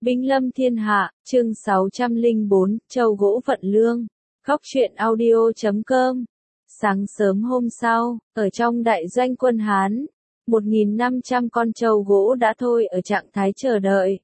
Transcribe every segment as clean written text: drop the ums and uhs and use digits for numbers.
Binh lâm thiên hạ, chương 604, Châu gỗ vận lương. Góc truyện audio.com. Sáng sớm hôm sau, ở trong đại doanh quân Hán, 1.500 con trâu gỗ đã thôi ở trạng thái chờ đợi.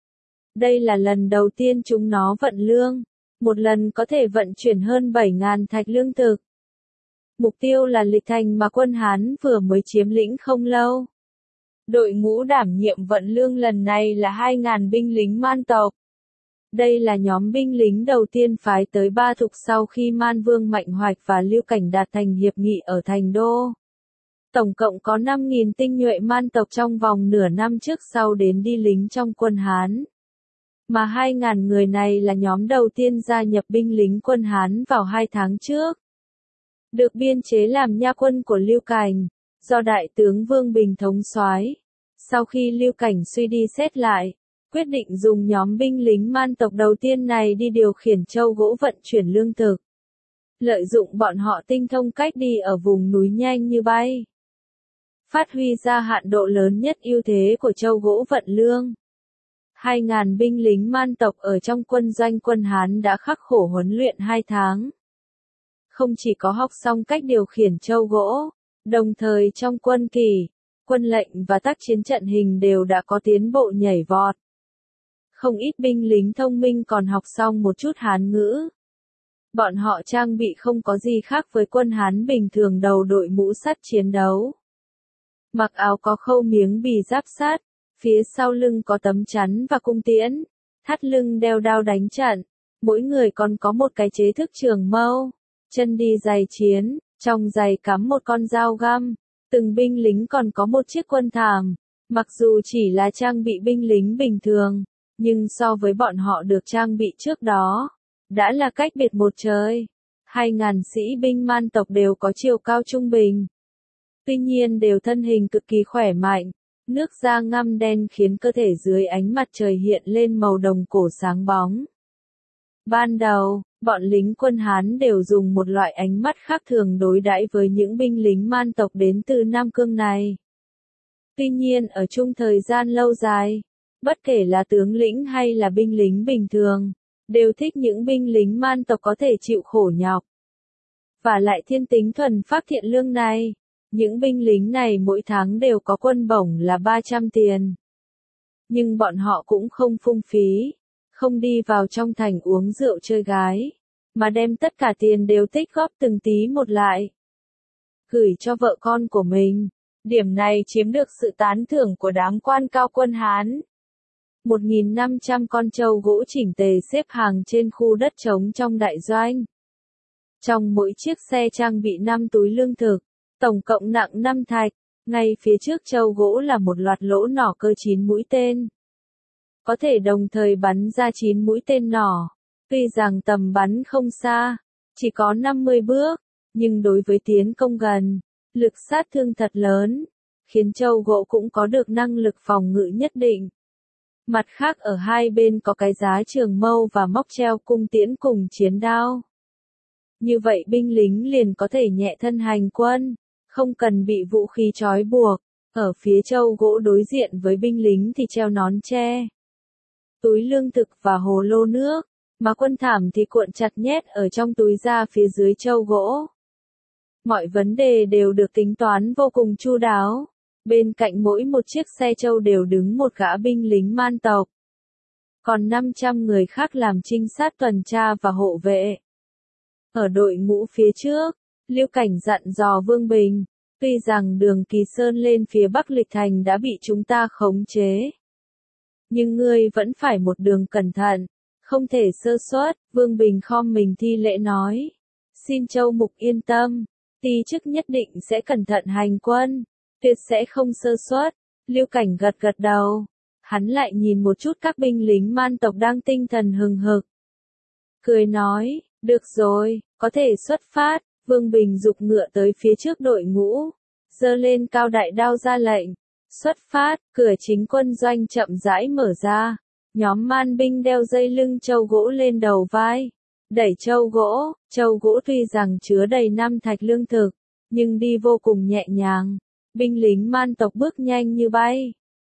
Đây là lần đầu tiên chúng nó vận lương, một lần có thể vận chuyển hơn 7.000 thạch lương thực. Mục tiêu là Lịch Thành mà quân Hán vừa mới chiếm lĩnh không lâu. Đội ngũ đảm nhiệm vận lương lần này là 2.000 binh lính Man tộc. Đây là nhóm binh lính đầu tiên phái tới Ba Thục sau khi Man Vương Mạnh Hoạch và Lưu Cảnh đạt thành hiệp nghị ở Thành Đô. Tổng cộng có 5.000 tinh nhuệ Man tộc trong vòng nửa năm trước sau đến đi lính trong quân Hán. Mà 2.000 người này là nhóm đầu tiên gia nhập binh lính quân Hán vào 2 tháng trước. Được biên chế làm nha quân của Lưu Cảnh, do Đại tướng Vương Bình thống soái. Sau khi Lưu Cảnh suy đi xét lại, quyết định dùng nhóm binh lính Man tộc đầu tiên này đi điều khiển trâu gỗ vận chuyển lương thực. Lợi dụng bọn họ tinh thông cách đi ở vùng núi nhanh như bay. Phát huy ra hạn độ lớn nhất ưu thế của trâu gỗ vận lương. 2.000 binh lính Man tộc ở trong quân doanh quân Hán đã khắc khổ huấn luyện 2 tháng. Không chỉ có học xong cách điều khiển trâu gỗ, đồng thời trong quân kỳ, quân lệnh và tác chiến trận hình đều đã có tiến bộ nhảy vọt. Không ít binh lính thông minh còn học xong một chút Hán ngữ. Bọn họ trang bị không có gì khác với quân Hán bình thường, đầu đội mũ sắt chiến đấu. Mặc áo có khâu miếng bì giáp sát, phía sau lưng có tấm chắn và cung tiễn, thắt lưng đeo đao đánh trận, mỗi người còn có một cái chế thức trường mâu, chân đi giày chiến, trong giày cắm một con dao găm. Từng binh lính còn có một chiếc quân thảm, mặc dù chỉ là trang bị binh lính bình thường, nhưng so với bọn họ được trang bị trước đó, đã là cách biệt một trời. 2.000 sĩ binh Man tộc đều có chiều cao trung bình. Tuy nhiên đều thân hình cực kỳ khỏe mạnh, nước da ngăm đen khiến cơ thể dưới ánh mặt trời hiện lên màu đồng cổ sáng bóng. Ban đầu, bọn lính quân Hán đều dùng một loại ánh mắt khác thường đối đãi với những binh lính Man tộc đến từ Nam Cương này. Tuy nhiên ở chung thời gian lâu dài, bất kể là tướng lĩnh hay là binh lính bình thường, đều thích những binh lính Man tộc có thể chịu khổ nhọc. Và lại thiên tính thuần phác thiện lương này, những binh lính này mỗi tháng đều có quân bổng là 300 tiền. Nhưng bọn họ cũng không phung phí, không đi vào trong thành uống rượu chơi gái, mà đem tất cả tiền đều tích góp từng tí một lại, gửi cho vợ con của mình. Điểm này chiếm được sự tán thưởng của đám quan cao quân Hán. 1.500 con trâu gỗ chỉnh tề xếp hàng trên khu đất trống trong đại doanh. Trong mỗi chiếc xe trang bị 5 túi lương thực, tổng cộng nặng 5 thạch, ngay phía trước trâu gỗ là một loạt lỗ nỏ cơ 9 mũi tên. Có thể đồng thời bắn ra 9 mũi tên nỏ. Tuy rằng tầm bắn không xa, chỉ có 50 bước, nhưng đối với tiến công gần, lực sát thương thật lớn, khiến trâu gỗ cũng có được năng lực phòng ngự nhất định. Mặt khác ở hai bên có cái giá trường mâu và móc treo cung tiễn cùng chiến đao. Như vậy binh lính liền có thể nhẹ thân hành quân, không cần bị vũ khí trói buộc. Ở phía trâu gỗ đối diện với binh lính thì treo nón tre, túi lương thực và hồ lô nước, mà quân thảm thì cuộn chặt nhét ở trong túi ra phía dưới trâu gỗ. Mọi vấn đề đều được tính toán vô cùng chu đáo. Bên cạnh mỗi một chiếc xe trâu đều đứng một gã binh lính Man tộc. Còn 500 người khác làm trinh sát tuần tra và hộ vệ. Ở đội ngũ phía trước, Lưu Cảnh dặn dò Vương Bình, tuy rằng đường Kỳ Sơn lên phía Bắc Lịch Thành đã bị chúng ta khống chế, nhưng ngươi vẫn phải một đường cẩn thận, không thể sơ suất. Vương Bình khom mình thi lễ nói, xin Châu Mục yên tâm, ty chức nhất định sẽ cẩn thận hành quân, tuyệt sẽ không sơ suất. Lưu Cảnh gật gật đầu, hắn lại nhìn một chút các binh lính Man tộc đang tinh thần hừng hực, cười nói, được rồi, có thể xuất phát. Vương Bình giục ngựa tới phía trước đội ngũ, giơ lên cao đại đao ra lệnh, xuất phát. Cửa chính quân doanh chậm rãi mở ra, nhóm Man binh đeo dây lưng trâu gỗ lên đầu vai, đẩy trâu gỗ tuy rằng chứa đầy 5 thạch lương thực, nhưng đi vô cùng nhẹ nhàng. Binh lính Man tộc bước nhanh như bay,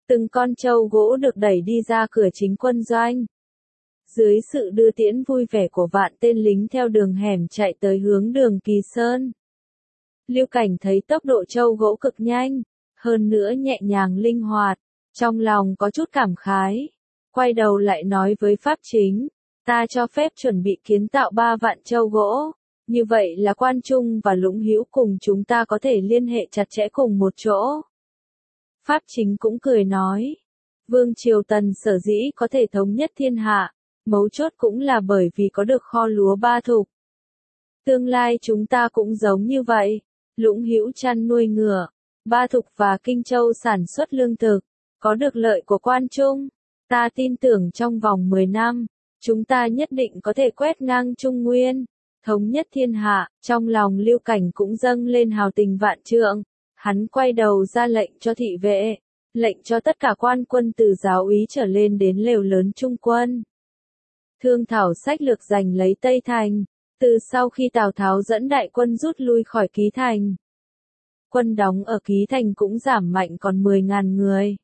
Từng con trâu gỗ được đẩy đi ra cửa chính quân doanh. Dưới sự đưa tiễn vui vẻ của vạn tên lính theo đường hẻm chạy tới hướng đường Kỳ Sơn. Lưu Cảnh thấy tốc độ trâu gỗ cực nhanh, hơn nữa nhẹ nhàng linh hoạt, trong lòng có chút cảm khái. Quay đầu lại nói với Pháp Chính, ta cho phép chuẩn bị kiến tạo 3 vạn trâu gỗ, như vậy là Quan Trung và Lũng Hữu cùng chúng ta có thể liên hệ chặt chẽ cùng một chỗ. Pháp Chính cũng cười nói, Vương Triều Tần sở dĩ có thể thống nhất thiên hạ, mấu chốt cũng là bởi vì có được kho lúa Ba Thục. Tương lai chúng ta cũng giống như vậy, Lũng Hữu chăn nuôi ngựa, Ba Thục và Kinh Châu sản xuất lương thực, có được lợi của Quan Trung. Ta tin tưởng trong vòng 10 năm, chúng ta nhất định có thể quét ngang Trung Nguyên, thống nhất thiên hạ. Trong lòng Lưu Cảnh cũng dâng lên hào tình vạn trượng, hắn quay đầu ra lệnh cho thị vệ, lệnh cho tất cả quan quân từ giáo úy trở lên đến lều lớn trung quân. Thương thảo sách lược giành lấy Tây Thành, từ sau khi Tào Tháo dẫn đại quân rút lui khỏi Ký Thành. Quân đóng ở Ký Thành cũng giảm mạnh còn 10.000 người.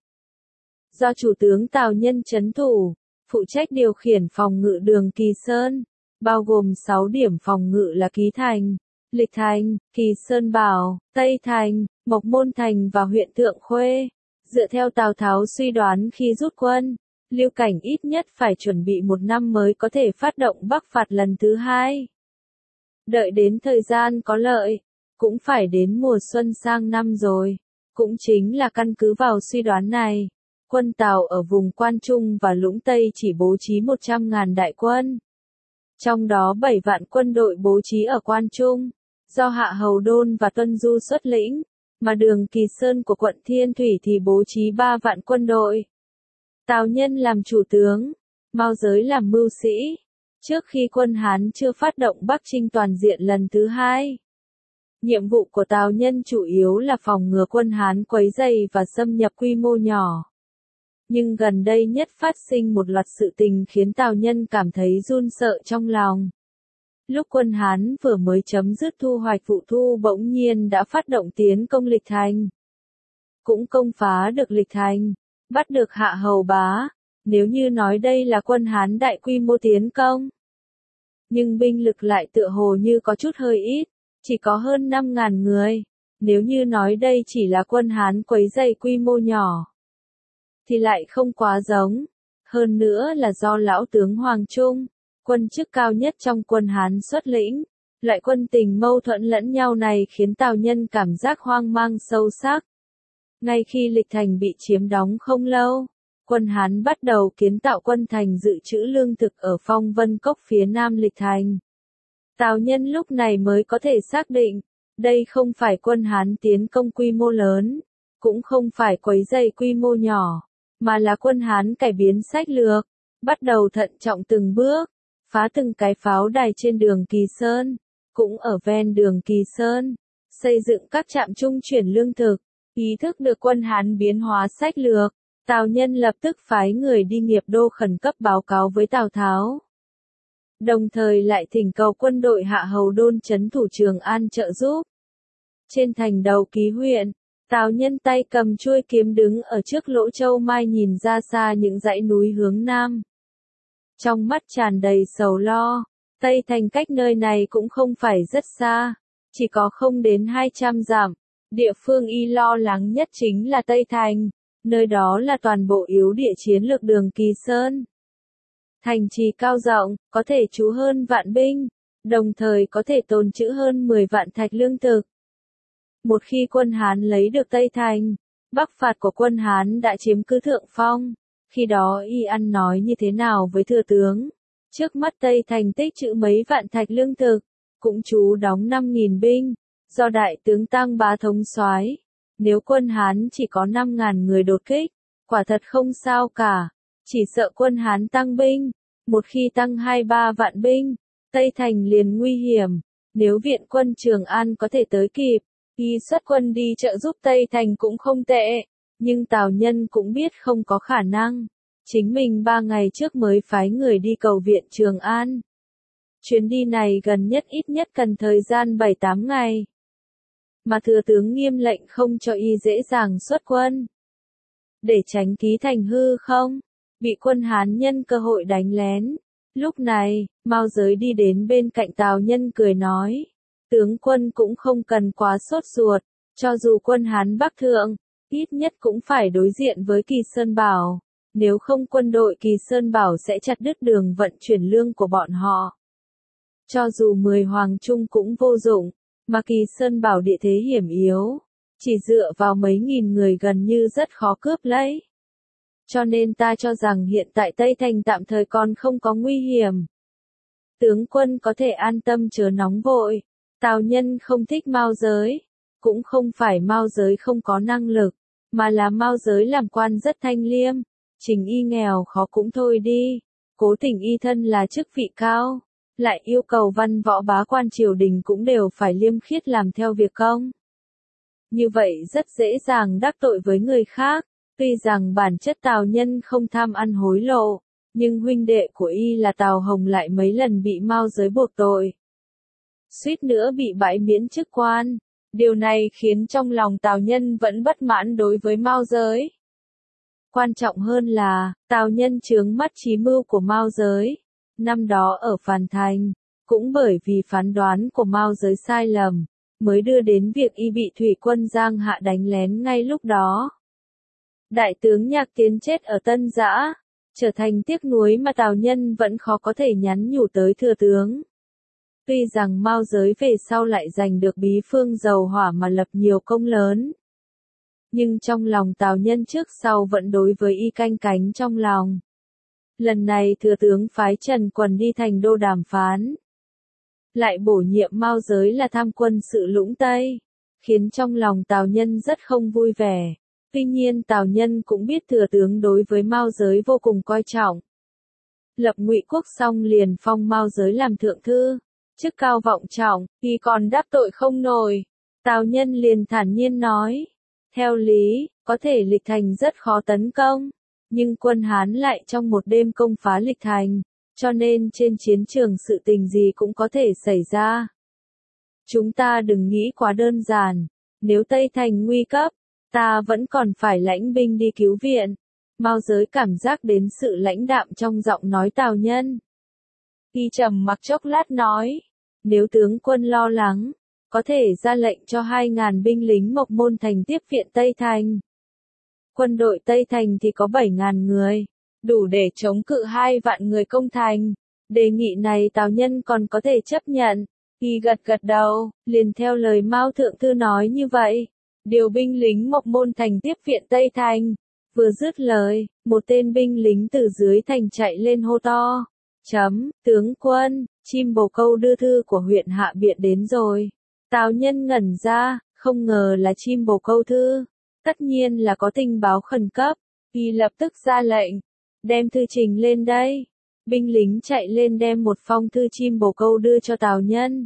Do chủ tướng Tào Nhân trấn thủ, phụ trách điều khiển phòng ngự đường Kỳ Sơn, bao gồm 6 điểm phòng ngự là Ký Thành, Lịch Thành, Kỳ Sơn Bảo, Tây Thành, Mộc Môn Thành và huyện Thượng Khuê. Dựa theo Tào Tháo suy đoán khi rút quân, Lưu Cảnh ít nhất phải chuẩn bị 1 năm mới có thể phát động bắc phạt lần thứ 2. Đợi đến thời gian có lợi, cũng phải đến mùa xuân sang năm rồi. Cũng chính là căn cứ vào suy đoán này, quân Tào ở vùng Quan Trung và Lũng Tây chỉ bố trí 100.000 đại quân. Trong đó 7 vạn quân đội bố trí ở Quan Trung, do Hạ Hầu Đôn và Tuân Du xuất lĩnh, mà đường Kỳ Sơn của quận Thiên Thủy thì bố trí 3 vạn quân đội. Tào Nhân làm chủ tướng, Mao Giới làm mưu sĩ, trước khi quân Hán chưa phát động Bắc Chinh toàn diện lần thứ 2. Nhiệm vụ của Tào Nhân chủ yếu là phòng ngừa quân Hán quấy rầy và xâm nhập quy mô nhỏ. Nhưng gần đây nhất phát sinh một loạt sự tình khiến Tào Nhân cảm thấy run sợ trong lòng. Lúc quân Hán vừa mới chấm dứt thu hoạch vụ thu bỗng nhiên đã phát động tiến công Lịch Thành. Cũng công phá được Lịch Thành, bắt được Hạ Hầu Bá, nếu như nói đây là quân Hán đại quy mô tiến công. Nhưng binh lực lại tựa hồ như có chút hơi ít, chỉ có hơn 5.000 người, nếu như nói đây chỉ là quân Hán quấy rầy quy mô nhỏ, thì lại không quá giống. Hơn nữa là do lão tướng Hoàng Trung, quân chức cao nhất trong quân Hán xuất lĩnh, loại quân tình mâu thuẫn lẫn nhau này khiến Tào Nhân cảm giác hoang mang sâu sắc. Ngay khi Lịch Thành bị chiếm đóng không lâu, quân Hán bắt đầu kiến tạo quân thành dự trữ lương thực ở Phong Vân Cốc phía nam Lịch Thành. Tào Nhân lúc này mới có thể xác định, đây không phải quân Hán tiến công quy mô lớn, cũng không phải quấy rầy quy mô nhỏ, mà là quân Hán cải biến sách lược, bắt đầu thận trọng từng bước, phá từng cái pháo đài trên đường Kỳ Sơn, cũng ở ven đường Kỳ Sơn, xây dựng các trạm trung chuyển lương thực. Ý thức được quân Hán biến hóa sách lược, Tào Nhân lập tức phái người đi Nghiệp Đô khẩn cấp báo cáo với Tào Tháo. Đồng thời lại thỉnh cầu quân đội Hạ Hầu Đôn trấn thủ Trường An trợ giúp. Trên thành đầu Ký huyện, Tào Nhân tay cầm chuôi kiếm đứng ở trước lỗ châu mai nhìn ra xa những dãy núi hướng nam. Trong mắt tràn đầy sầu lo, Tây Thành cách nơi này cũng không phải rất xa, chỉ có không đến 200 dặm. Địa phương y lo lắng nhất chính là Tây Thành, nơi đó là toàn bộ yếu địa chiến lược đường Kỳ Sơn. Thành trì cao rộng, có thể trú hơn vạn binh, đồng thời có thể tồn trữ hơn 10 vạn thạch lương thực. Một khi quân Hán lấy được Tây Thành, bắc phạt của quân Hán đã chiếm cứ thượng phong, khi đó y ăn nói như thế nào với thừa tướng? Trước mắt Tây Thành tích trữ mấy vạn thạch lương thực, cũng trú đóng 5.000 binh. Do đại tướng Tăng Bá thống soái, nếu quân Hán chỉ có 5.000 người đột kích, quả thật không sao cả, chỉ sợ quân Hán tăng binh, một khi tăng 2-3 vạn binh, Tây Thành liền nguy hiểm, nếu viện quân Trường An có thể tới kịp, y xuất quân đi trợ giúp Tây Thành cũng không tệ, nhưng Tào Nhân cũng biết không có khả năng, chính mình 3 ngày trước mới phái người đi cầu viện Trường An. Chuyến đi này gần nhất ít nhất cần thời gian 7-8 ngày. Mà thừa tướng nghiêm lệnh không cho y dễ dàng xuất quân. để tránh ký thành hư không, bị quân Hán nhân cơ hội đánh lén. Lúc này, Mao Giới đi đến bên cạnh Tào Nhân cười nói, tướng quân cũng không cần quá sốt ruột, cho dù quân Hán Bắc thượng, ít nhất cũng phải đối diện với Kỳ Sơn Bảo, nếu không quân đội Kỳ Sơn Bảo sẽ chặt đứt đường vận chuyển lương của bọn họ. Cho dù 10 hoàng trung cũng vô dụng, mà Kỳ Sơn Bảo địa thế hiểm yếu, chỉ dựa vào mấy nghìn người gần như rất khó cướp lấy. Cho nên ta cho rằng hiện tại Tây Thành tạm thời còn không có nguy hiểm. Tướng quân có thể an tâm chớ nóng vội. Tào Nhân không thích Mao Giới, cũng không phải Mao Giới không có năng lực, mà là Mao Giới làm quan rất thanh liêm, trình y nghèo khó cũng thôi đi, cố tình y thân là chức vị cao, lại yêu cầu văn võ bá quan triều đình cũng đều phải liêm khiết làm theo việc công. Như vậy rất dễ dàng đắc tội với người khác. Tuy rằng bản chất Tào Nhân không tham ăn hối lộ, nhưng huynh đệ của y là Tào Hồng lại mấy lần bị Mao Giới buộc tội. Suýt nữa bị bãi miễn chức quan. Điều này khiến trong lòng Tào Nhân vẫn bất mãn đối với Mao Giới. Quan trọng hơn là, Tào Nhân chướng mắt chí mưu của Mao Giới. Năm đó ở Phàn Thành, cũng bởi vì phán đoán của Mao Giới sai lầm, mới đưa đến việc y bị thủy quân Giang Hạ đánh lén ngay lúc đó. Đại tướng Nhạc Tiến chết ở Tân Giã, trở thành tiếc nuối mà Tào Nhân vẫn khó có thể nhắn nhủ tới thừa tướng. Tuy rằng Mao Giới về sau lại giành được bí phương dầu hỏa mà lập nhiều công lớn, nhưng trong lòng Tào Nhân trước sau vẫn đối với y canh cánh trong lòng. Lần này thừa tướng phái Trần Quần đi thành đô đàm phán, lại bổ nhiệm Mao Giới là tham quân sự Lũng Tây, khiến trong lòng Tào Nhân rất không vui vẻ. Tuy nhiên Tào Nhân cũng biết thừa tướng đối với Mao Giới vô cùng coi trọng. Lập Ngụy Quốc xong liền phong Mao Giới làm thượng thư, chức cao vọng trọng, y còn đắc tội không nổi. Tào Nhân liền thản nhiên nói, theo lý, có thể Lịch Thành rất khó tấn công, nhưng quân Hán lại trong một đêm công phá Lịch Thành, cho nên trên chiến trường sự tình gì cũng có thể xảy ra. Chúng ta đừng nghĩ quá đơn giản, nếu Tây Thành nguy cấp, ta vẫn còn phải lãnh binh đi cứu viện. Mao Giới cảm giác đến sự lãnh đạm trong giọng nói Tào Nhân. Y trầm mặc chốc lát nói, nếu tướng quân lo lắng, có thể ra lệnh cho 2.000 binh lính Mộc Môn Thành tiếp viện Tây Thành. Quân đội Tây Thành thì có 7.000 người, đủ để chống cự 2 vạn người công thành. Đề nghị này Tào Nhân còn có thể chấp nhận. Y gật gật đầu, liền theo lời Mao Thượng Thư nói như vậy. Điều binh lính Mộc Môn Thành tiếp viện Tây Thành. Vừa dứt lời, một tên binh lính từ dưới thành chạy lên hô to. Tướng quân, chim bồ câu đưa thư của huyện Hạ Biện đến rồi. Tào Nhân ngẩn ra, không ngờ là chim bồ câu thư. Tất nhiên là có tình báo khẩn cấp. Y lập tức ra lệnh. Đem thư trình lên đây. Binh lính chạy lên đem một phong thư chim bồ câu đưa cho Tào Nhân.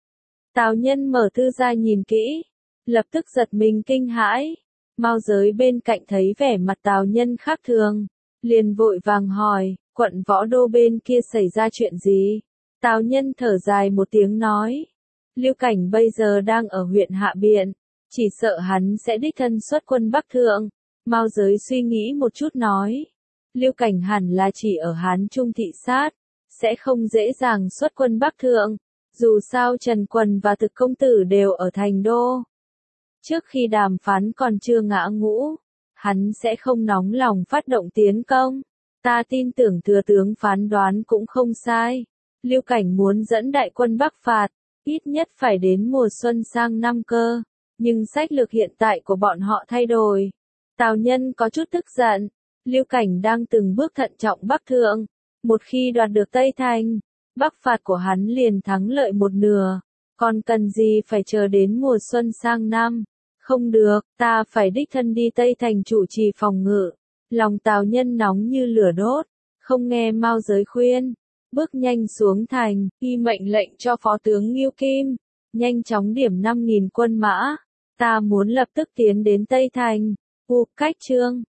Tào Nhân mở thư ra nhìn kỹ. Lập tức giật mình kinh hãi. Mao Giới bên cạnh thấy vẻ mặt Tào Nhân khác thường, liền vội vàng hỏi, quận Võ Đô bên kia xảy ra chuyện gì? Tào Nhân thở dài một tiếng nói, Lưu Cảnh bây giờ đang ở huyện Hạ Biện, chỉ sợ hắn sẽ đích thân xuất quân Bắc Thượng. Mao Giới suy nghĩ một chút nói, Lưu Cảnh hẳn là chỉ ở Hán Trung thị sát, sẽ không dễ dàng xuất quân Bắc Thượng, dù sao Trần Quần và Thực công tử đều ở thành đô. Trước khi đàm phán còn chưa ngã ngũ, hắn sẽ không nóng lòng phát động tiến công. Ta tin tưởng thừa tướng phán đoán cũng không sai. Lưu Cảnh muốn dẫn đại quân Bắc phạt, ít nhất phải đến mùa xuân sang năm cơ. Nhưng sách lược hiện tại của bọn họ thay đổi. Tào Nhân có chút tức giận. Lưu Cảnh đang từng bước thận trọng Bắc Thượng. Một khi đoạt được Tây Thành, Bắc phạt của hắn liền thắng lợi một nửa. Còn cần gì phải chờ đến mùa xuân sang năm? Không được, ta phải đích thân đi Tây Thành chủ trì phòng ngự. Lòng Tào Nhân nóng như lửa đốt, không nghe Mao Giới khuyên. Bước nhanh xuống thành, y mệnh lệnh cho Phó tướng Ngưu Kim, nhanh chóng điểm 5.000 quân mã. Ta muốn lập tức tiến đến Tây Thành. Cách chương